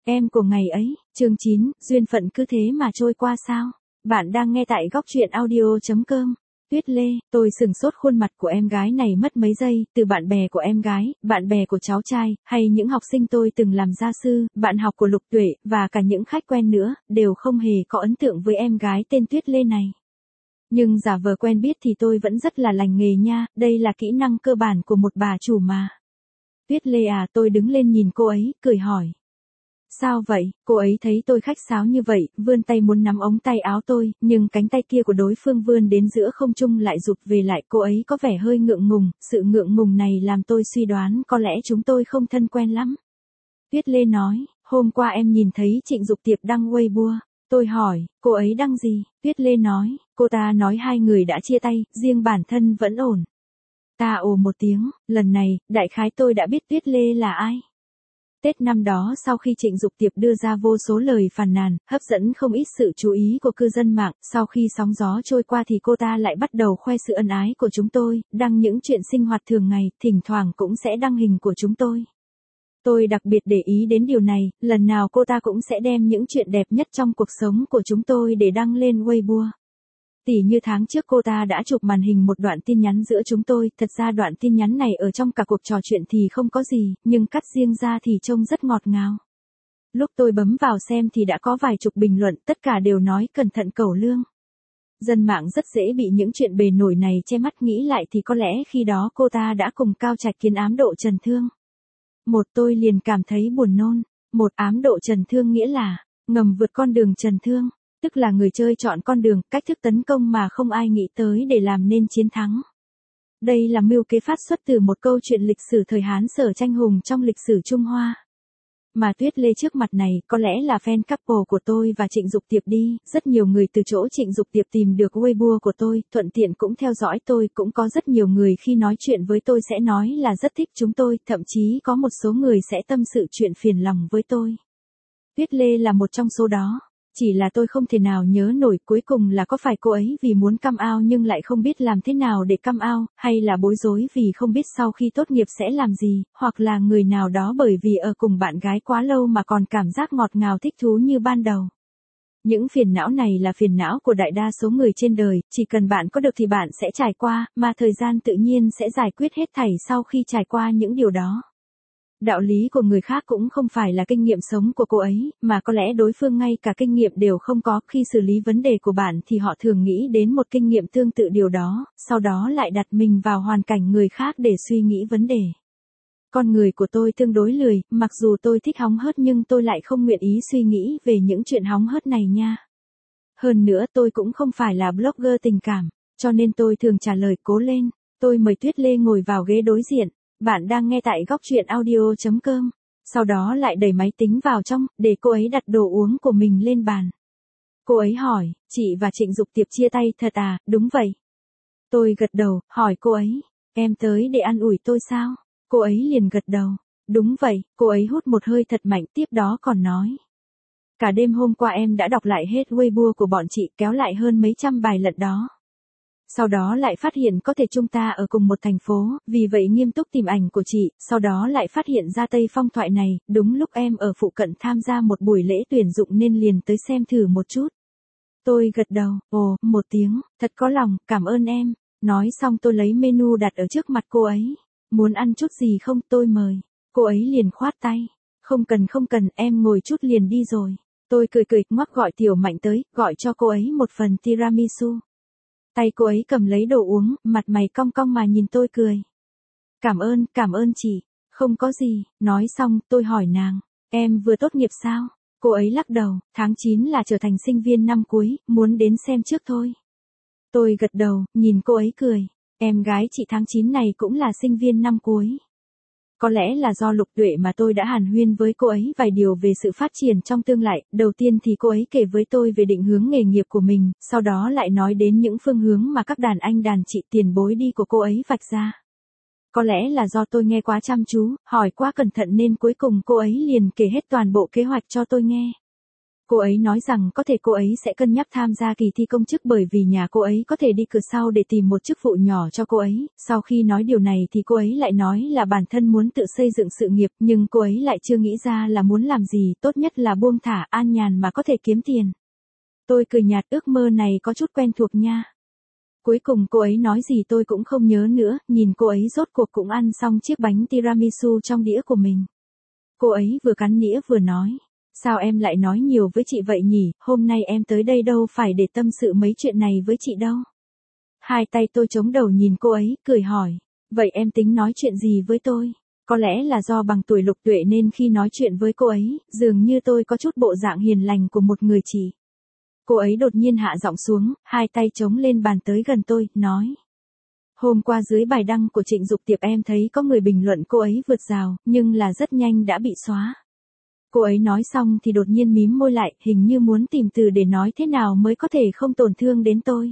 Em của ngày ấy, chương 9, duyên phận cứ thế mà trôi qua sao? Bạn đang nghe tại góc truyện audio.com. Tuyết Lê, tôi sừng sốt khuôn mặt của em gái này mất mấy giây, từ bạn bè của em gái, bạn bè của cháu trai, hay những học sinh tôi từng làm gia sư, bạn học của Lục Tuệ, và cả những khách quen nữa, đều không hề có ấn tượng với em gái tên Tuyết Lê này. Nhưng giả vờ quen biết thì tôi vẫn rất là lành nghề nha, đây là kỹ năng cơ bản của một bà chủ mà. Tuyết Lê à, tôi đứng lên nhìn cô ấy, cười hỏi. Sao vậy? Cô ấy thấy tôi khách sáo như vậy, vươn tay muốn nắm ống tay áo tôi, nhưng cánh tay kia của đối phương vươn đến giữa không trung lại rụt về lại. Cô ấy có vẻ hơi ngượng ngùng, sự ngượng ngùng này làm tôi suy đoán có lẽ chúng tôi không thân quen lắm. Tuyết Lê nói, hôm qua em nhìn thấy Trịnh Dục Tiệp đăng Weibo. Tôi hỏi, cô ấy đăng gì? Tuyết Lê nói, cô ta nói hai người đã chia tay, riêng bản thân vẫn ổn. Ta ồ một tiếng, lần này, đại khái tôi đã biết Tuyết Lê là ai. Tết năm đó sau khi Trịnh Dục Tiệp đưa ra vô số lời phàn nàn, hấp dẫn không ít sự chú ý của cư dân mạng, sau khi sóng gió trôi qua thì cô ta lại bắt đầu khoe sự ân ái của chúng tôi, đăng những chuyện sinh hoạt thường ngày, thỉnh thoảng cũng sẽ đăng hình của chúng tôi. Tôi đặc biệt để ý đến điều này, lần nào cô ta cũng sẽ đem những chuyện đẹp nhất trong cuộc sống của chúng tôi để đăng lên Weibo. Tỉ như tháng trước cô ta đã chụp màn hình một đoạn tin nhắn giữa chúng tôi, thật ra đoạn tin nhắn này ở trong cả cuộc trò chuyện thì không có gì, nhưng cắt riêng ra thì trông rất ngọt ngào. Lúc tôi bấm vào xem thì đã có vài chục bình luận, tất cả đều nói cẩn thận cẩu lương. Dân mạng rất dễ bị những chuyện bề nổi này che mắt, nghĩ lại thì có lẽ khi đó cô ta đã cùng Cao Trạch Kiến ám độ trần thương. Tôi liền cảm thấy buồn nôn. Ám độ trần thương nghĩa là ngầm vượt con đường trần thương. Tức là người chơi chọn con đường, cách thức tấn công mà không ai nghĩ tới để làm nên chiến thắng. Đây là mưu kế phát xuất từ một câu chuyện lịch sử thời Hán Sở tranh hùng trong lịch sử Trung Hoa. Mà Tuyết Lê trước mặt này có lẽ là fan couple của tôi và Trịnh Dục Tiệp đi, rất nhiều người từ chỗ Trịnh Dục Tiệp tìm được Weibo của tôi, thuận tiện cũng theo dõi tôi, cũng có rất nhiều người khi nói chuyện với tôi sẽ nói là rất thích chúng tôi, thậm chí có một số người sẽ tâm sự chuyện phiền lòng với tôi. Tuyết Lê là một trong số đó. Chỉ là tôi không thể nào nhớ nổi cuối cùng là có phải cô ấy vì muốn come out nhưng lại không biết làm thế nào để come out, hay là bối rối vì không biết sau khi tốt nghiệp sẽ làm gì, hoặc là người nào đó bởi vì ở cùng bạn gái quá lâu mà còn cảm giác ngọt ngào thích thú như ban đầu. Những phiền não này là phiền não của đại đa số người trên đời, chỉ cần bạn có được thì bạn sẽ trải qua, mà thời gian tự nhiên sẽ giải quyết hết thảy sau khi trải qua những điều đó. Đạo lý của người khác cũng không phải là kinh nghiệm sống của cô ấy, mà có lẽ đối phương ngay cả kinh nghiệm đều không có. Khi xử lý vấn đề của bạn thì họ thường nghĩ đến một kinh nghiệm tương tự điều đó, sau đó lại đặt mình vào hoàn cảnh người khác để suy nghĩ vấn đề. Con người của tôi tương đối lười, mặc dù tôi thích hóng hớt nhưng tôi lại không nguyện ý suy nghĩ về những chuyện hóng hớt này nha. Hơn nữa tôi cũng không phải là blogger tình cảm, cho nên tôi thường trả lời cố lên. Tôi mời Tuyết Lê ngồi vào ghế đối diện. Bạn đang nghe tại góc truyện audio.com. Sau đó lại đẩy máy tính vào trong, để cô ấy đặt đồ uống của mình lên bàn. Cô ấy hỏi, chị và Trịnh Dục Tiệp chia tay thật à? Đúng vậy. Tôi gật đầu, hỏi cô ấy, em tới để an ủi tôi sao? Cô ấy liền gật đầu. Đúng vậy. Cô ấy hút một hơi thật mạnh, tiếp đó còn nói. Cả đêm hôm qua em đã đọc lại hết Weibo của bọn chị, kéo lại hơn mấy trăm bài lận đó. Sau đó lại phát hiện có thể chúng ta ở cùng một thành phố, vì vậy nghiêm túc tìm ảnh của chị, sau đó lại phát hiện ra Tây Phong thoại này, đúng lúc em ở phụ cận tham gia một buổi lễ tuyển dụng nên liền tới xem thử một chút. Tôi gật đầu, một tiếng, thật có lòng, cảm ơn em. Nói xong tôi lấy menu đặt ở trước mặt cô ấy. Muốn ăn chút gì không, tôi mời. Cô ấy liền khoát tay. Không cần, em ngồi chút liền đi rồi. Tôi cười ngoắc gọi Tiểu Mạnh tới, gọi cho cô ấy một phần tiramisu. Tay cô ấy cầm lấy đồ uống, mặt mày cong cong mà nhìn tôi cười. Cảm ơn chị. Không có gì. Nói xong, tôi hỏi nàng, em vừa tốt nghiệp sao? Cô ấy lắc đầu, tháng 9 là trở thành sinh viên năm cuối, muốn đến xem trước thôi. Tôi gật đầu, nhìn cô ấy cười. Em gái chị tháng 9 này cũng là sinh viên năm cuối. Có lẽ là do Lục Tuệ mà tôi đã hàn huyên với cô ấy vài điều về sự phát triển trong tương lai. Đầu tiên thì cô ấy kể với tôi về định hướng nghề nghiệp của mình, sau đó lại nói đến những phương hướng mà các đàn anh đàn chị tiền bối đi của cô ấy vạch ra. Có lẽ là do tôi nghe quá chăm chú, hỏi quá cẩn thận nên cuối cùng cô ấy liền kể hết toàn bộ kế hoạch cho tôi nghe. Cô ấy nói rằng có thể cô ấy sẽ cân nhắc tham gia kỳ thi công chức bởi vì nhà cô ấy có thể đi cửa sau để tìm một chức vụ nhỏ cho cô ấy. Sau khi nói điều này thì cô ấy lại nói là bản thân muốn tự xây dựng sự nghiệp, nhưng cô ấy lại chưa nghĩ ra là muốn làm gì, tốt nhất là buông thả an nhàn mà có thể kiếm tiền. Tôi cười nhạt, ước mơ này có chút quen thuộc nha. Cuối cùng cô ấy nói gì tôi cũng không nhớ nữa, nhìn cô ấy rốt cuộc cũng ăn xong chiếc bánh tiramisu trong đĩa của mình. Cô ấy vừa cắn đĩa vừa nói. Sao em lại nói nhiều với chị vậy nhỉ, hôm nay em tới đây đâu phải để tâm sự mấy chuyện này với chị đâu. Hai tay tôi chống đầu nhìn cô ấy, cười hỏi. Vậy em tính nói chuyện gì với tôi? Có lẽ là do bằng tuổi Lục Tuệ nên khi nói chuyện với cô ấy, dường như tôi có chút bộ dạng hiền lành của một người chị. Cô ấy đột nhiên hạ giọng xuống, hai tay chống lên bàn tới gần tôi, nói. Hôm qua dưới bài đăng của Trịnh Dục Tiệp em thấy có người bình luận cô ấy vượt rào, nhưng là rất nhanh đã bị xóa. Cô ấy nói xong thì đột nhiên mím môi lại, hình như muốn tìm từ để nói thế nào mới có thể không tổn thương đến tôi.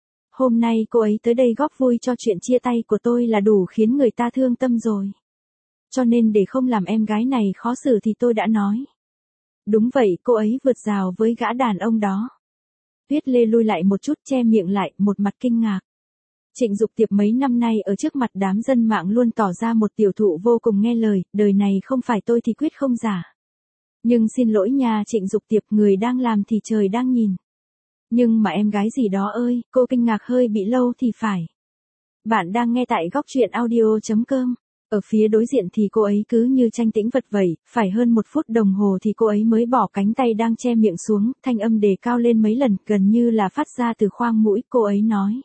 Hôm nay cô ấy tới đây góp vui cho chuyện chia tay của tôi là đủ khiến người ta thương tâm rồi. Cho nên để không làm em gái này khó xử thì tôi đã nói. Đúng vậy, cô ấy vượt rào với gã đàn ông đó. Tuyết Lê lui lại một chút, che miệng lại, một mặt kinh ngạc. Trịnh Dục Tiệp mấy năm nay ở trước mặt đám dân mạng luôn tỏ ra một tiểu thụ vô cùng nghe lời, đời này không phải tôi thì quyết không giả. Nhưng xin lỗi nha Trịnh Dục Tiệp, người đang làm thì trời đang nhìn. Nhưng mà em gái gì đó ơi, cô kinh ngạc hơi bị lâu thì phải. Bạn đang nghe tại góc truyện audio.com. Ở phía đối diện thì cô ấy cứ như tranh tĩnh vật vậy, phải hơn 1 phút đồng hồ thì cô ấy mới bỏ cánh tay đang che miệng xuống, thanh âm đề cao lên mấy lần, gần như là phát ra từ khoang mũi, cô ấy nói.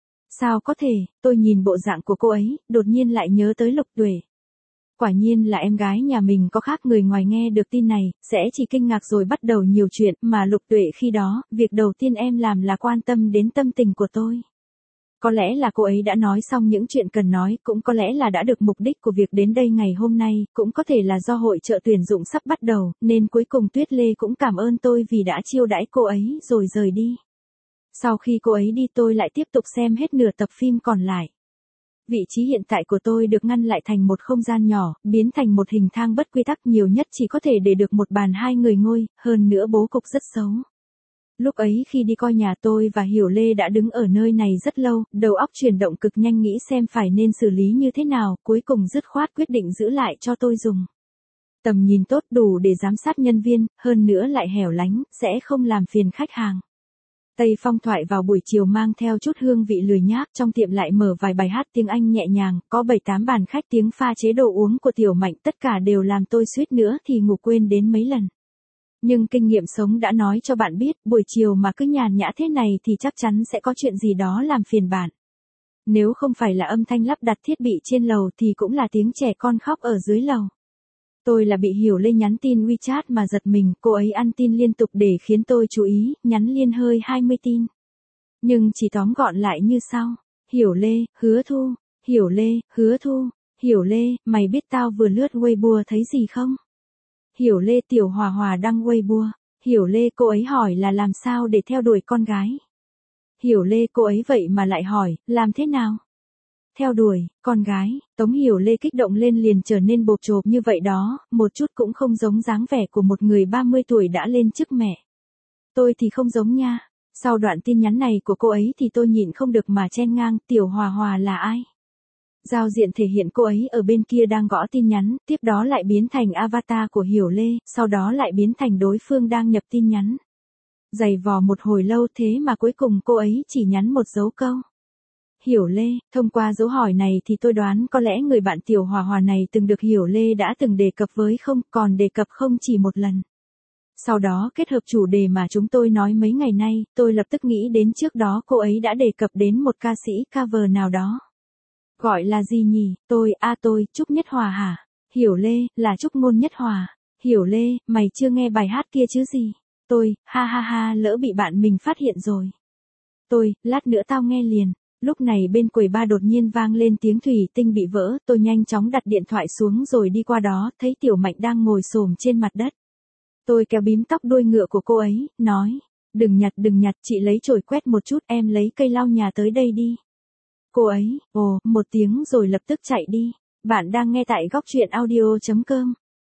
Sao có thể, tôi nhìn bộ dạng của cô ấy, đột nhiên lại nhớ tới Lục Tuệ. Quả nhiên là em gái nhà mình có khác, người ngoài nghe được tin này, sẽ chỉ kinh ngạc rồi bắt đầu nhiều chuyện, mà Lục Tuệ khi đó, việc đầu tiên em làm là quan tâm đến tâm tình của tôi. Có lẽ là cô ấy đã nói xong những chuyện cần nói, cũng có lẽ là đã được mục đích của việc đến đây ngày hôm nay, cũng có thể là do hội chợ tuyển dụng sắp bắt đầu, nên cuối cùng Tuyết Lê cũng cảm ơn tôi vì đã chiêu đãi cô ấy rồi rời đi. Sau khi cô ấy đi tôi lại tiếp tục xem hết nửa tập phim còn lại. Vị trí hiện tại của tôi được ngăn lại thành một không gian nhỏ, biến thành một hình thang bất quy tắc, nhiều nhất chỉ có thể để được một bàn 2 người ngồi, hơn nữa bố cục rất xấu. Lúc ấy khi đi coi nhà tôi và Hiểu Lê đã đứng ở nơi này rất lâu, đầu óc chuyển động cực nhanh nghĩ xem phải nên xử lý như thế nào, cuối cùng dứt khoát quyết định giữ lại cho tôi dùng. Tầm nhìn tốt đủ để giám sát nhân viên, hơn nữa lại hẻo lánh, sẽ không làm phiền khách hàng. Tây Phong thoại vào buổi chiều mang theo chút hương vị lười nhác, trong tiệm lại mở vài bài hát tiếng Anh nhẹ nhàng, có 7-8 bàn khách tiếng pha chế đồ uống của Tiểu Mạnh, tất cả đều làm tôi suýt nữa thì ngủ quên đến mấy lần. Nhưng kinh nghiệm sống đã nói cho bạn biết, buổi chiều mà cứ nhàn nhã thế này thì chắc chắn sẽ có chuyện gì đó làm phiền bạn. Nếu không phải là âm thanh lắp đặt thiết bị trên lầu thì cũng là tiếng trẻ con khóc ở dưới lầu. Tôi là bị Hiểu Lê nhắn tin WeChat mà giật mình, cô ấy ăn tin liên tục để khiến tôi chú ý, nhắn liên hơi 20 tin. Nhưng chỉ tóm gọn lại như sau. Hiểu Lê, Hứa Thu, Hiểu Lê, Hứa Thu, Hiểu Lê, mày biết tao vừa lướt Weibo thấy gì không? Hiểu Lê, Tiểu Hòa Hòa đăng Weibo. Hiểu Lê, cô ấy hỏi là làm sao để theo đuổi con gái. Hiểu Lê, cô ấy vậy mà lại hỏi, làm thế nào? Theo đuổi, con gái, Tống Hiểu Lê kích động lên liền trở nên bộp chộp như vậy đó, một chút cũng không giống dáng vẻ của một người 30 tuổi đã lên chức mẹ. Tôi thì không giống nha. Sau đoạn tin nhắn này của cô ấy thì tôi nhịn không được mà chen ngang, Tiểu Hòa Hòa là ai? Giao diện thể hiện cô ấy ở bên kia đang gõ tin nhắn, tiếp đó lại biến thành avatar của Hiểu Lê, sau đó lại biến thành đối phương đang nhập tin nhắn. Giày vò một hồi lâu thế mà cuối cùng cô ấy chỉ nhắn một dấu câu. Hiểu Lê, thông qua dấu hỏi này thì tôi đoán có lẽ người bạn Tiểu Hòa Hòa này từng được Hiểu Lê đã từng đề cập với không, còn đề cập không chỉ một lần. Sau đó kết hợp chủ đề mà chúng tôi nói mấy ngày nay, tôi lập tức nghĩ đến trước đó cô ấy đã đề cập đến một ca sĩ cover nào đó. Gọi là gì nhỉ? Tôi, Trúc Nhất Hòa hả? Hiểu Lê, là Trúc Ngôn Nhất Hòa. Hiểu Lê, mày chưa nghe bài hát kia chứ gì? Tôi, ha, lỡ bị bạn mình phát hiện rồi. Tôi, lát nữa tao nghe liền. Lúc này bên quầy bar đột nhiên vang lên tiếng thủy tinh bị vỡ, tôi nhanh chóng đặt điện thoại xuống rồi đi qua đó, thấy Tiểu Mạnh đang ngồi xổm trên mặt đất. Tôi kéo bím tóc đuôi ngựa của cô ấy, nói, đừng nhặt, chị lấy chổi quét một chút, em lấy cây lau nhà tới đây đi. Cô ấy, một tiếng rồi lập tức chạy đi. Bạn đang nghe tại góc truyện audio.com.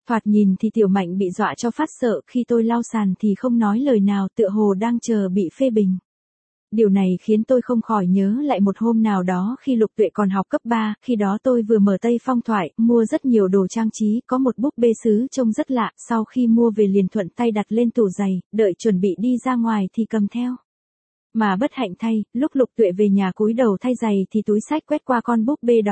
Thoạt nhìn thì Tiểu Mạnh bị dọa cho phát sợ, khi tôi lau sàn thì không nói lời nào, tựa hồ đang chờ bị phê bình. Điều này khiến tôi không khỏi nhớ lại một hôm nào đó khi Lục Tuệ còn học cấp 3, khi đó tôi vừa mở Tây Phong thoại, mua rất nhiều đồ trang trí, có một búp bê sứ trông rất lạ, sau khi mua về liền thuận tay đặt lên tủ giày, đợi chuẩn bị đi ra ngoài thì cầm theo. Mà bất hạnh thay, lúc Lục Tuệ về nhà cúi đầu thay giày thì túi xách quét qua con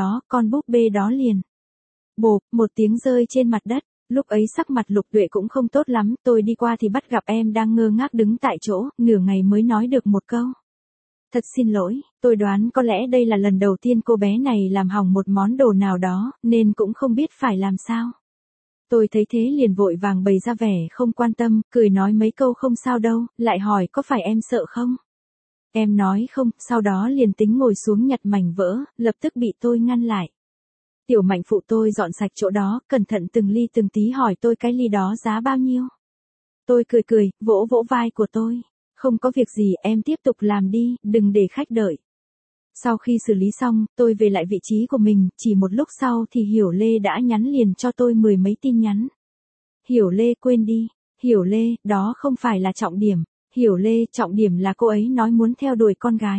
búp bê đó liền. Bộp, một tiếng rơi trên mặt đất. Lúc ấy sắc mặt Lục Tuệ cũng không tốt lắm, tôi đi qua thì bắt gặp em đang ngơ ngác đứng tại chỗ, nửa ngày mới nói được một câu. Thật xin lỗi, tôi đoán có lẽ đây là lần đầu tiên cô bé này làm hỏng một món đồ nào đó, nên cũng không biết phải làm sao. Tôi thấy thế liền vội vàng bày ra vẻ không quan tâm, cười nói mấy câu không sao đâu, lại hỏi có phải em sợ không? Em nói không, sau đó liền tính ngồi xuống nhặt mảnh vỡ, lập tức bị tôi ngăn lại. Tiểu Mạnh phụ tôi dọn sạch chỗ đó, cẩn thận từng ly từng tí hỏi tôi cái ly đó giá bao nhiêu. Tôi cười, vỗ vỗ vai của tôi. Không có việc gì, em tiếp tục làm đi, đừng để khách đợi. Sau khi xử lý xong, tôi về lại vị trí của mình, chỉ một lúc sau thì Hiểu Lê đã nhắn liền cho tôi 10 mấy tin nhắn. Hiểu Lê quên đi, Hiểu Lê, đó không phải là trọng điểm. Hiểu Lê, trọng điểm là cô ấy nói muốn theo đuổi con gái.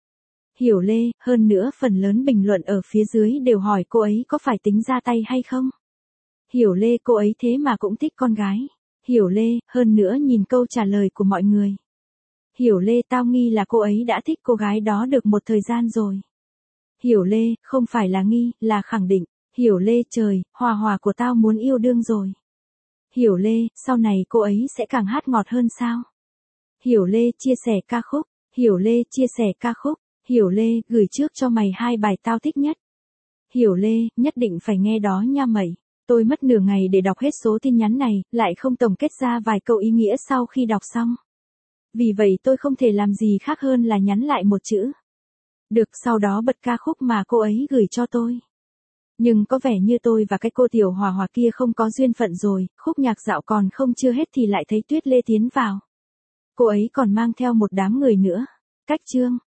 Hiểu Lê, hơn nữa phần lớn bình luận ở phía dưới đều hỏi cô ấy có phải tính ra tay hay không. Hiểu Lê, cô ấy thế mà cũng thích con gái. Hiểu Lê, hơn nữa nhìn câu trả lời của mọi người. Hiểu Lê, tao nghi là cô ấy đã thích cô gái đó được một thời gian rồi. Hiểu Lê, không phải là nghi, là khẳng định. Hiểu Lê, trời, Hòa Hòa của tao muốn yêu đương rồi. Hiểu Lê, sau này cô ấy sẽ càng hát ngọt hơn sao? Hiểu Lê, chia sẻ ca khúc. Hiểu Lê, chia sẻ ca khúc. Hiểu Lê, gửi trước cho mày 2 bài tao thích nhất. Hiểu Lê, nhất định phải nghe đó nha mày. Tôi mất nửa ngày để đọc hết số tin nhắn này, lại không tổng kết ra vài câu ý nghĩa sau khi đọc xong. Vì vậy tôi không thể làm gì khác hơn là nhắn lại một chữ. Được, sau đó bật ca khúc mà cô ấy gửi cho tôi. Nhưng có vẻ như tôi và cái cô Tiểu Hòa Hòa kia không có duyên phận rồi, khúc nhạc dạo còn không chưa hết thì lại thấy Tuyết Lê tiến vào. Cô ấy còn mang theo một đám người nữa. Cách chương.